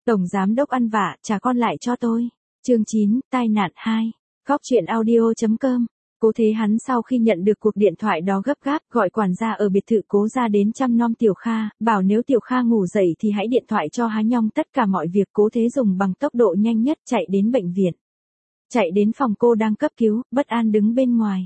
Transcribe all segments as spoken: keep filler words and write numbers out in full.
Tổng giám đốc ăn vạ, trả con lại cho tôi. Chương chín, tai nạn hai. Góc truyện audio chấm com. Cố Thế hắn sau khi nhận được cuộc điện thoại đó gấp gáp gọi quản gia ở biệt thự Cố gia đến chăm nom Tiểu Kha, bảo nếu Tiểu Kha ngủ dậy thì hãy điện thoại cho Há Nhong. Tất cả mọi việc Cố Thế dùng bằng tốc độ nhanh nhất chạy đến bệnh viện. Chạy đến phòng cô đang cấp cứu, bất an đứng bên ngoài.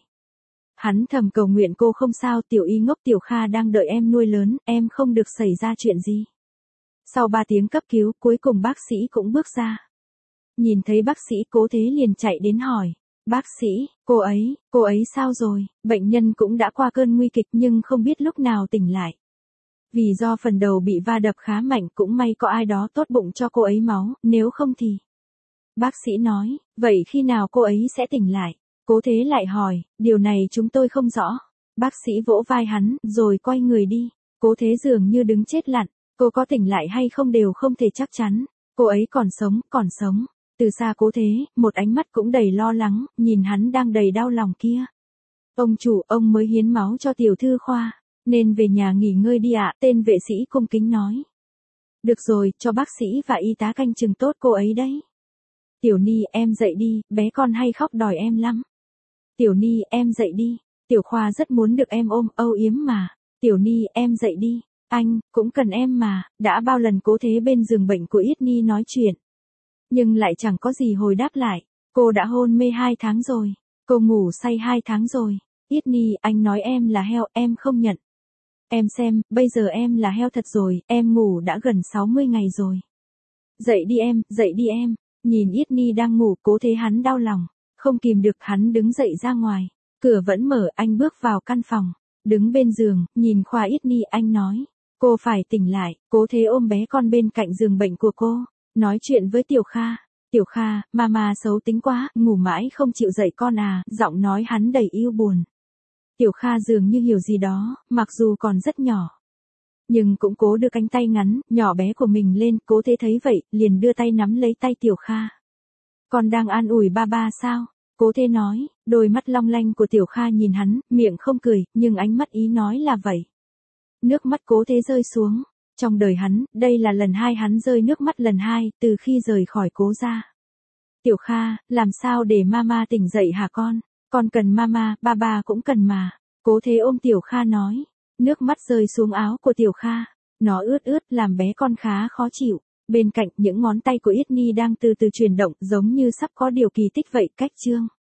Hắn thầm cầu nguyện cô không sao. Tiểu y ngốc, Tiểu Kha đang đợi em nuôi lớn, em không được xảy ra chuyện gì. Sau ba tiếng cấp cứu, cuối cùng bác sĩ cũng bước ra. Nhìn thấy bác sĩ, Cố Thế liền chạy đến hỏi. Bác sĩ, cô ấy, cô ấy sao rồi? Bệnh nhân cũng đã qua cơn nguy kịch nhưng không biết lúc nào tỉnh lại. Vì do phần đầu bị va đập khá mạnh, cũng may có ai đó tốt bụng cho cô ấy máu, nếu không thì... Bác sĩ nói, vậy khi nào cô ấy sẽ tỉnh lại? Cố Thế lại hỏi, điều này chúng tôi không rõ. Bác sĩ vỗ vai hắn, rồi quay người đi. Cố Thế dường như đứng chết lặng, cô có tỉnh lại hay không đều không thể chắc chắn. Cô ấy còn sống, còn sống. Từ xa Cố Thế, một ánh mắt cũng đầy lo lắng, nhìn hắn đang đầy đau lòng kia. Ông chủ, ông mới hiến máu cho tiểu thư Khoa, nên về nhà nghỉ ngơi đi ạ, tên vệ sĩ cung kính nói. Được rồi, cho bác sĩ và y tá canh chừng tốt cô ấy đấy. Tiểu Ni, em dậy đi, bé con hay khóc đòi em lắm. Tiểu Ni, em dậy đi, Tiểu Khoa rất muốn được em ôm, âu yếm mà. Tiểu Ni, em dậy đi, anh, cũng cần em mà. Đã bao lần Cố Thế bên giường bệnh của Yết Ni nói chuyện. Nhưng lại chẳng có gì hồi đáp lại. Cô đã hôn mê hai tháng rồi. Cô ngủ say hai tháng rồi. Yết Ni, anh nói em là heo, em không nhận. Em xem, bây giờ em là heo thật rồi, em ngủ đã gần sáu mươi ngày rồi. Dậy đi em, dậy đi em. Nhìn Yết Ni đang ngủ, Cố Thế hắn đau lòng. Không kìm được hắn đứng dậy ra ngoài. Cửa vẫn mở, anh bước vào căn phòng. Đứng bên giường, nhìn Khoa Yết Ni, anh nói. Cô phải tỉnh lại. Cố Thế ôm bé con bên cạnh giường bệnh của cô. Nói chuyện với Tiểu Kha. Tiểu Kha, mama xấu tính quá, ngủ mãi không chịu dậy con à, giọng nói hắn đầy yêu buồn. Tiểu Kha dường như hiểu gì đó, mặc dù còn rất nhỏ. Nhưng cũng cố đưa cánh tay ngắn, nhỏ bé của mình lên. Cố Thế thấy vậy, liền đưa tay nắm lấy tay Tiểu Kha. Con đang an ủi ba ba sao? Cố Thế nói, đôi mắt long lanh của Tiểu Kha nhìn hắn, miệng không cười, nhưng ánh mắt ý nói là vậy. Nước mắt Cố Thế rơi xuống. Trong đời hắn, đây là lần hai hắn rơi nước mắt lần hai, từ khi rời khỏi Cố gia. Tiểu Kha, làm sao để mama tỉnh dậy hả con? Con cần mama, ba ba cũng cần mà. Cố Thế ôm Tiểu Kha nói. Nước mắt rơi xuống áo của Tiểu Kha. Nó ướt ướt, làm bé con khá khó chịu. Bên cạnh, những ngón tay của Yết Ni đang từ từ chuyển động, giống như sắp có điều kỳ tích vậy. Cách chương